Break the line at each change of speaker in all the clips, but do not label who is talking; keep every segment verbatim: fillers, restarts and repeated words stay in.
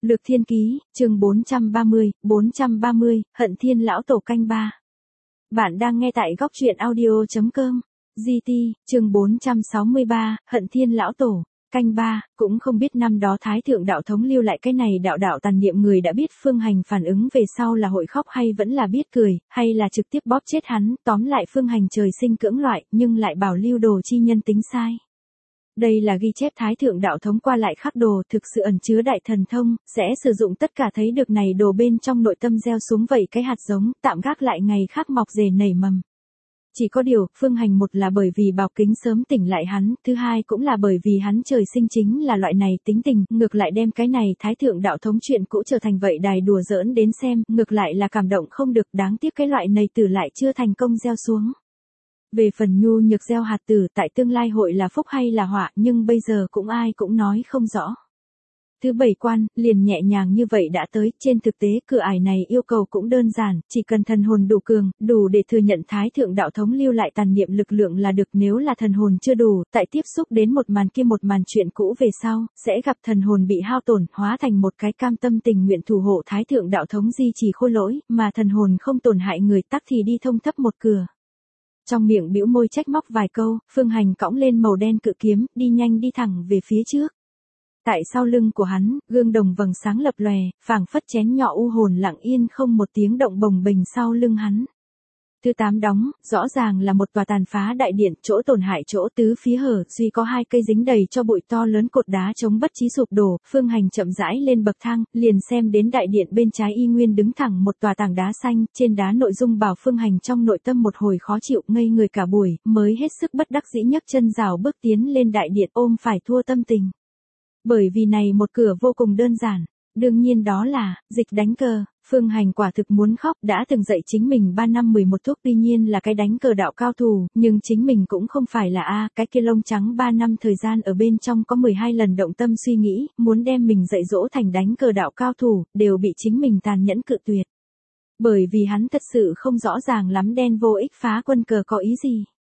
Lược Thiên Ký, chương bốn trăm ba mươi, bốn trăm ba mươi, Hận Thiên Lão Tổ canh ba. Bạn đang nghe tại góc truyện audio chấm com. giê tê, chương bốn trăm sáu mươi ba, Hận Thiên Lão Tổ, canh ba, cũng không biết năm đó Thái Thượng Đạo Thống lưu lại cái này đạo đạo tàn niệm người đã biết Phương Hành phản ứng về sau là hội khóc hay vẫn là biết cười, hay là trực tiếp bóp chết hắn, tóm lại Phương Hành trời sinh cưỡng loại, nhưng lại bảo lưu đồ chi nhân tính sai. Đây là ghi chép Thái Thượng Đạo Thống qua lại khắc đồ thực sự ẩn chứa đại thần thông, sẽ sử dụng tất cả thấy được này đồ bên trong nội tâm gieo xuống vậy cái hạt giống, tạm gác lại ngày khác mọc rể nảy mầm. Chỉ có điều, Phương Hành một là bởi vì Bảo Kính sớm tỉnh lại hắn, thứ hai cũng là bởi vì hắn trời sinh chính là loại này tính tình, ngược lại đem cái này Thái Thượng Đạo Thống chuyện cũ trở thành vậy đài đùa giỡn đến xem, ngược lại là cảm động không được, đáng tiếc cái loại này tử lại chưa thành công gieo xuống. Về phần nhu nhược gieo hạt tử tại tương lai hội là phúc hay là họa, nhưng bây giờ cũng ai cũng nói không rõ. Thứ bảy quan, liền nhẹ nhàng như vậy đã tới, trên thực tế cửa ải này yêu cầu cũng đơn giản, chỉ cần thần hồn đủ cường, đủ để thừa nhận Thái Thượng Đạo Thống lưu lại tàn niệm lực lượng là được, nếu là thần hồn chưa đủ, tại tiếp xúc đến một màn kia một màn chuyện cũ về sau, sẽ gặp thần hồn bị hao tổn, hóa thành một cái cam tâm tình nguyện thủ hộ Thái Thượng Đạo Thống duy trì khôi lỗi, mà thần hồn không tổn hại người tắc thì đi thông thấp một cửa. Trong miệng bĩu môi trách móc vài câu, Phương Hành cõng lên màu đen cự kiếm, đi nhanh đi thẳng về phía trước. Tại sau lưng của hắn, gương đồng vầng sáng lập lòe, phảng phất chén nhỏ u hồn lặng yên không một tiếng động bồng bềnh sau lưng hắn. Thứ tám đóng, rõ ràng là một tòa tàn phá đại điện, chỗ tổn hại chỗ tứ phía hở, duy có hai cây dính đầy cho bụi to lớn cột đá chống bất chí sụp đổ. Phương Hành chậm rãi lên bậc thang, liền xem đến đại điện bên trái y nguyên đứng thẳng một tòa tảng đá xanh, trên đá nội dung bảo Phương Hành trong nội tâm một hồi khó chịu, ngây người cả buổi, mới hết sức bất đắc dĩ nhấc chân rào bước tiến lên đại điện, ôm phải thua tâm tình. Bởi vì này một cửa vô cùng đơn giản, đương nhiên đó là dịch đánh cờ. Phương Hành quả thực muốn khóc, đã từng dạy chính mình ba năm mười một thuốc, tuy nhiên là cái đánh cờ đạo cao thủ, nhưng chính mình cũng không phải là a, cái kia lông trắng ba năm thời gian ở bên trong có mười hai lần động tâm suy nghĩ, muốn đem mình dạy dỗ thành đánh cờ đạo cao thủ, đều bị chính mình tàn nhẫn cự tuyệt. Bởi vì hắn thật sự không rõ ràng lắm đen vô ích phá quân cờ có ý gì.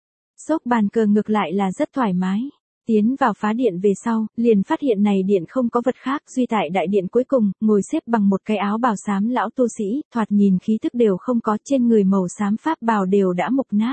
Xốc bàn cờ ngược lại là rất thoải mái. Tiến vào phá điện về sau, liền phát hiện này điện không có vật khác, duy tại đại điện cuối cùng, ngồi xếp bằng một cái áo bào xám lão tu sĩ, thoạt nhìn khí thức đều không có, trên người màu xám pháp bào đều đã mục nát.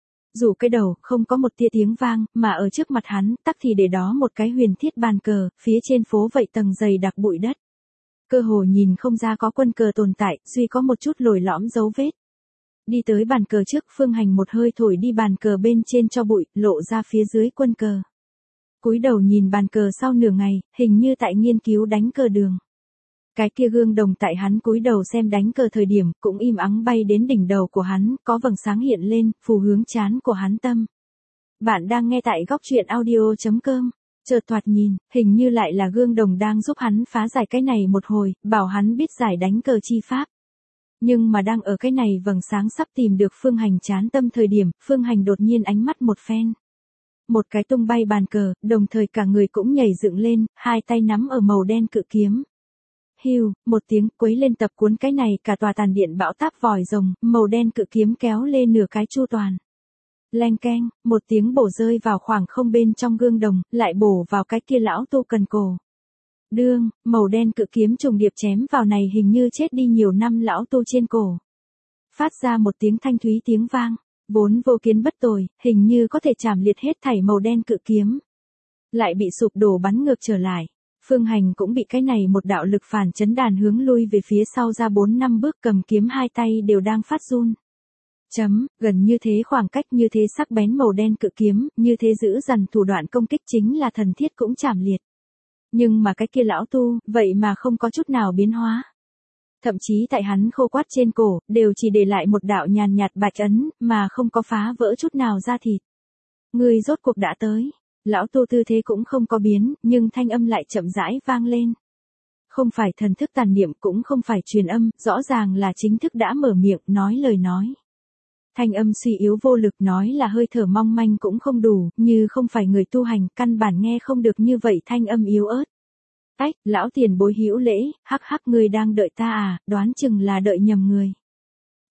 Dù cái đầu, không có một tia tiếng vang, mà ở trước mặt hắn, tắc thì để đó một cái huyền thiết bàn cờ, phía trên phố vậy tầng dày đặc bụi đất. Cơ hồ nhìn không ra có quân cờ tồn tại, duy có một chút lồi lõm dấu vết. Đi tới bàn cờ trước, Phương Hành một hơi thổi đi bàn cờ bên trên cho bụi, lộ ra phía dưới quân cờ. Cúi đầu nhìn bàn cờ sau nửa ngày, hình như tại nghiên cứu đánh cờ đường. Cái kia gương đồng tại hắn cúi đầu xem đánh cờ thời điểm, cũng im ắng bay đến đỉnh đầu của hắn, có vầng sáng hiện lên, phù hướng trán của hắn tâm. Bạn đang nghe tại góc truyện audio chấm com. Chợt thoạt nhìn, hình như lại là gương đồng đang giúp hắn phá giải cái này một hồi, bảo hắn biết giải đánh cờ chi pháp. Nhưng mà đang ở cái này vầng sáng sắp tìm được Phương Hành trán tâm thời điểm, Phương Hành đột nhiên ánh mắt một phen. Một cái tung bay bàn cờ, đồng thời cả người cũng nhảy dựng lên, hai tay nắm ở màu đen cự kiếm. Hưu, một tiếng quấy lên tập cuốn cái này cả tòa tàn điện bão táp vòi rồng, màu đen cự kiếm kéo lên nửa cái chu toàn. Leng keng, một tiếng bổ rơi vào khoảng không bên trong gương đồng, lại bổ vào cái kia lão tu cần cổ. Đương, màu đen cự kiếm trùng điệp chém vào này hình như chết đi nhiều năm lão tu trên cổ. Phát ra một tiếng thanh thúy tiếng vang. Vốn vô kiến bất tồi, hình như có thể chảm liệt hết thảy màu đen cự kiếm. Lại bị sụp đổ bắn ngược trở lại. Phương Hành cũng bị cái này một đạo lực phản chấn đàn hướng lui về phía sau ra bốn năm bước, cầm kiếm hai tay đều đang phát run. Chấm, gần như thế khoảng cách, như thế sắc bén màu đen cự kiếm, như thế giữ dằn thủ đoạn công kích chính là thần thiết cũng chảm liệt. Nhưng mà cái kia lão tu, vậy mà không có chút nào biến hóa. Thậm chí tại hắn khô quắt trên cổ, đều chỉ để lại một đạo nhàn nhạt bạch ấn, mà không có phá vỡ chút nào da thịt. Người rốt cuộc đã tới. Lão tu tư thế cũng không có biến, nhưng thanh âm lại chậm rãi vang lên. Không phải thần thức tàn niệm, cũng không phải truyền âm, rõ ràng là chính thức đã mở miệng, nói lời nói. Thanh âm suy yếu vô lực, nói là hơi thở mong manh cũng không đủ, như không phải người tu hành, căn bản nghe không được như vậy thanh âm yếu ớt. Ách, lão tiền bối hữu lễ, hắc hắc, người đang đợi ta à, đoán chừng là đợi nhầm người.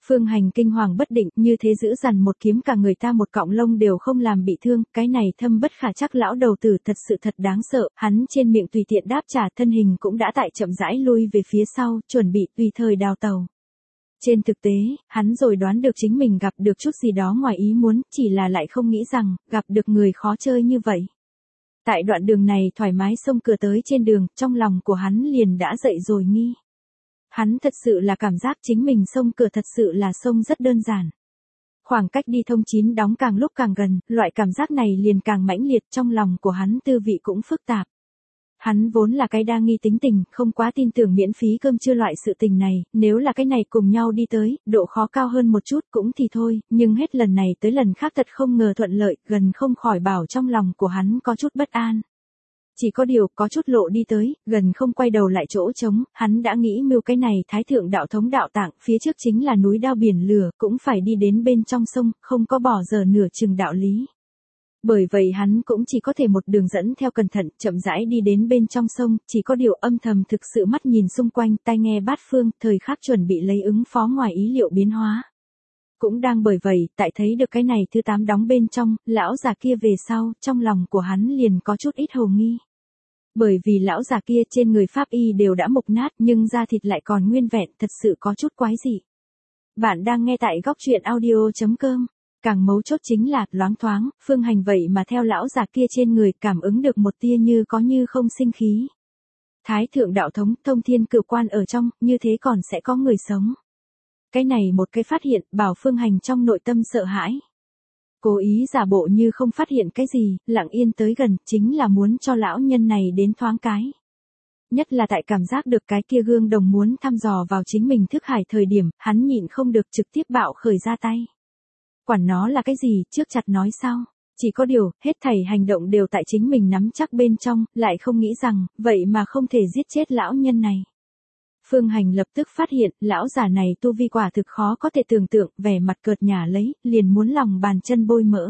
Phương Hành kinh hoàng bất định, như thế giữ dằn một kiếm cả người ta một cọng lông đều không làm bị thương, cái này thâm bất khả trắc lão đầu tử thật sự thật đáng sợ, hắn trên miệng tùy tiện đáp trả, thân hình cũng đã tại chậm rãi lui về phía sau, chuẩn bị tùy thời đào tàu. Trên thực tế, hắn rồi đoán được chính mình gặp được chút gì đó ngoài ý muốn, chỉ là lại không nghĩ rằng, gặp được người khó chơi như vậy. Tại đoạn đường này thoải mái xông cửa tới trên đường, trong lòng của hắn liền đã dậy rồi nghi. Hắn thật sự là cảm giác chính mình xông cửa thật sự là xông rất đơn giản. Khoảng cách đi thông chín đóng càng lúc càng gần, loại cảm giác này liền càng mãnh liệt, trong lòng của hắn tư vị cũng phức tạp. Hắn vốn là cái đa nghi tính tình, không quá tin tưởng miễn phí cơm trưa loại sự tình này, nếu là cái này cùng nhau đi tới, độ khó cao hơn một chút cũng thì thôi, nhưng hết lần này tới lần khác thật không ngờ thuận lợi, gần không khỏi bảo trong lòng của hắn có chút bất an. Chỉ có điều, có chút lộ đi tới, gần không quay đầu lại chỗ trống, hắn đã nghĩ mưu cái này thái thượng đạo thống đạo tạng, phía trước chính là núi đao biển lửa, cũng phải đi đến bên trong sông, không có bỏ giờ nửa chừng đạo lý. Bởi vậy hắn cũng chỉ có thể một đường dẫn theo cẩn thận, chậm rãi đi đến bên trong sông, chỉ có điều âm thầm thực sự mắt nhìn xung quanh, tai nghe bát phương, thời khắc chuẩn bị lấy ứng phó ngoài ý liệu biến hóa. Cũng đang bởi vậy, tại thấy được cái này thứ tám đóng bên trong, lão già kia về sau, trong lòng của hắn liền có chút ít hồ nghi. Bởi vì lão già kia trên người pháp y đều đã mục nát, nhưng da thịt lại còn nguyên vẹn, thật sự có chút quái dị. Bạn đang nghe tại góc truyện audio chấm com. Càng mấu chốt chính là, loáng thoáng, Phương Hành vậy mà theo lão già kia trên người cảm ứng được một tia như có như không sinh khí. Thái thượng đạo thống, thông thiên cửu quan ở trong, như thế còn sẽ có người sống. Cái này một cái phát hiện, bảo Phương Hành trong nội tâm sợ hãi. Cố ý giả bộ như không phát hiện cái gì, lặng yên tới gần, chính là muốn cho lão nhân này đến thoáng cái. Nhất là tại cảm giác được cái kia gương đồng muốn thăm dò vào chính mình thức hải thời điểm, hắn nhịn không được trực tiếp bạo khởi ra tay. Quản nó là cái gì, trước chặt nói sau. Chỉ có điều, hết thảy hành động đều tại chính mình nắm chắc bên trong, lại không nghĩ rằng, vậy mà không thể giết chết lão nhân này. Phương Hành lập tức phát hiện, lão già này tu vi quả thực khó có thể tưởng tượng, vẻ mặt cợt nhả lấy, liền muốn lòng bàn chân bôi mỡ.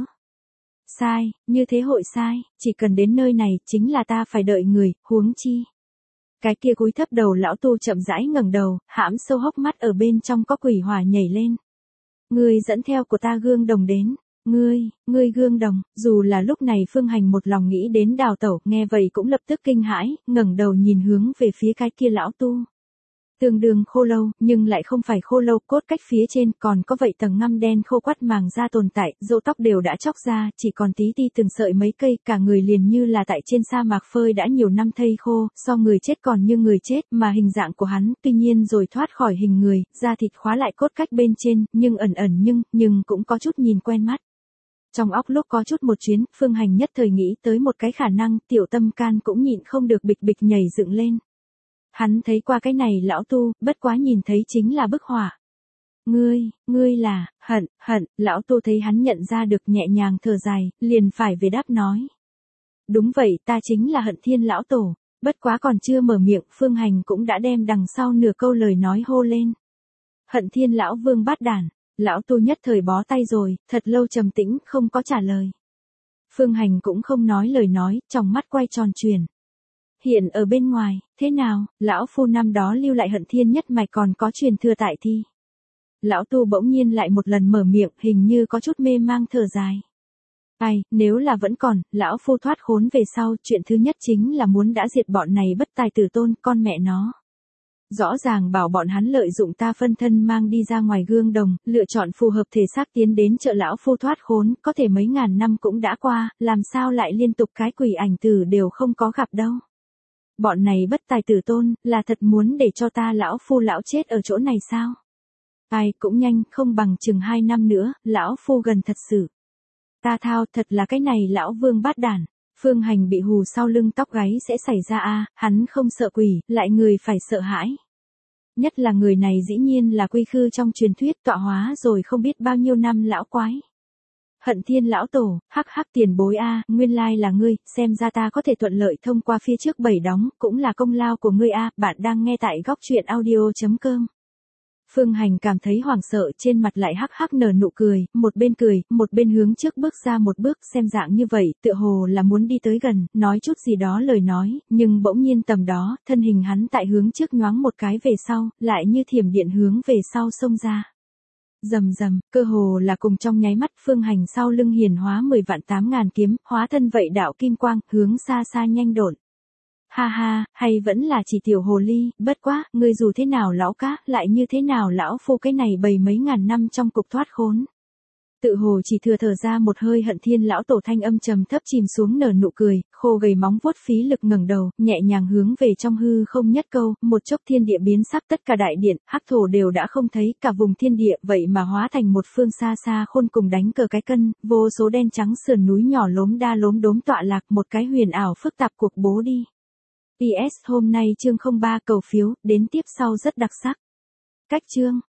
Sai, như thế hội sai, chỉ cần đến nơi này, chính là ta phải đợi người, huống chi. Cái kia cúi thấp đầu lão tu chậm rãi ngẩng đầu, hãm sâu hốc mắt ở bên trong có quỷ hỏa nhảy lên. Ngươi dẫn theo của ta gương đồng đến. Ngươi, ngươi gương đồng, dù là lúc này Phương Hành một lòng nghĩ đến đào tẩu, nghe vậy cũng lập tức kinh hãi, ngẩng đầu nhìn hướng về phía cái kia lão tu. Tương đương khô lâu, nhưng lại không phải khô lâu, cốt cách phía trên còn có vậy tầng ngăm đen khô quắt màng da tồn tại, râu tóc đều đã chóc ra, chỉ còn tí ti từng sợi mấy cây, cả người liền như là tại trên sa mạc phơi đã nhiều năm thây khô, so người chết còn như người chết, mà hình dạng của hắn, tuy nhiên rồi thoát khỏi hình người, da thịt khóa lại cốt cách bên trên, nhưng ẩn ẩn nhưng, nhưng cũng có chút nhìn quen mắt. Trong óc lúc có chút một chuyến, Phương Hành nhất thời nghĩ tới một cái khả năng, tiểu tâm can cũng nhịn không được bịch bịch nhảy dựng lên. Hắn thấy qua cái này lão tu, bất quá nhìn thấy chính là bức họa. Ngươi, ngươi là, hận, hận, lão tu thấy hắn nhận ra được nhẹ nhàng thở dài, liền phải về đáp nói. Đúng vậy, ta chính là Hận Thiên lão tổ, bất quá còn chưa mở miệng, Phương Hành cũng đã đem đằng sau nửa câu lời nói hô lên. Hận Thiên lão vương bát đản, lão tu nhất thời bó tay rồi, thật lâu trầm tĩnh, không có trả lời. Phương Hành cũng không nói lời nói, trong mắt quay tròn chuyển. Hiện ở bên ngoài, thế nào, lão phu năm đó lưu lại Hận Thiên nhất mạch còn có truyền thừa tại thi. Lão tu bỗng nhiên lại một lần mở miệng, hình như có chút mê mang thở dài. Ai, nếu là vẫn còn, lão phu thoát khốn về sau, chuyện thứ nhất chính là muốn đã diệt bọn này bất tài tử tôn, con mẹ nó. Rõ ràng bảo bọn hắn lợi dụng ta phân thân mang đi ra ngoài gương đồng, lựa chọn phù hợp thể xác tiến đến trợ lão phu thoát khốn, có thể mấy ngàn năm cũng đã qua, làm sao lại liên tục cái quỷ ảnh tử đều không có gặp đâu. Bọn này bất tài tử tôn, là thật muốn để cho ta lão phu lão chết ở chỗ này sao? Ai cũng nhanh, không bằng chừng hai năm nữa, lão phu gần thật sự. Ta thao, thật là cái này lão vương bát đản. Phương Hành bị hù sau lưng tóc gáy sẽ xảy ra a, hắn không sợ quỷ, lại người phải sợ hãi. Nhất là người này dĩ nhiên là quy khư trong truyền thuyết tọa hóa rồi không biết bao nhiêu năm lão quái. Hận Thiên lão tổ, hắc hắc tiền bối a, nguyên lai là ngươi, xem ra ta có thể thuận lợi thông qua phía trước bảy đóng, cũng là công lao của ngươi a, bạn đang nghe tại góc truyện audio chấm com. Phương Hành cảm thấy hoảng sợ, trên mặt lại hắc hắc nở nụ cười, một bên cười, một bên hướng trước bước ra một bước, xem dạng như vậy, tựa hồ là muốn đi tới gần, nói chút gì đó lời nói, nhưng bỗng nhiên tầm đó, thân hình hắn tại hướng trước nhoáng một cái về sau, lại như thiểm điện hướng về sau xông ra. Rầm rầm, cơ hồ là cùng trong nháy mắt Phương Hành sau lưng hiển hóa mười vạn tám ngàn kiếm, hóa thân vậy đạo kim quang, hướng xa xa nhanh độn. Ha ha, hay vẫn là chỉ tiểu hồ ly, bất quá, ngươi dù thế nào lão cá, lại như thế nào lão phu cái này bầy mấy ngàn năm trong cục thoát khốn. Tự hồ chỉ thừa thở ra một hơi Hận Thiên lão tổ thanh âm trầm thấp chìm xuống nở nụ cười, khô gầy móng vuốt phí lực ngẩng đầu, nhẹ nhàng hướng về trong hư không nhất câu, một chốc thiên địa biến sắc tất cả đại điện, hắc thổ đều đã không thấy, cả vùng thiên địa vậy mà hóa thành một phương xa xa khôn cùng đánh cờ cái cân, vô số đen trắng sườn núi nhỏ lốm đa lốm đốm tọa lạc một cái huyền ảo phức tạp cuộc bố đi. pê ét hôm nay chương không ba cầu phiếu, đến tiếp sau rất đặc sắc. Cách chương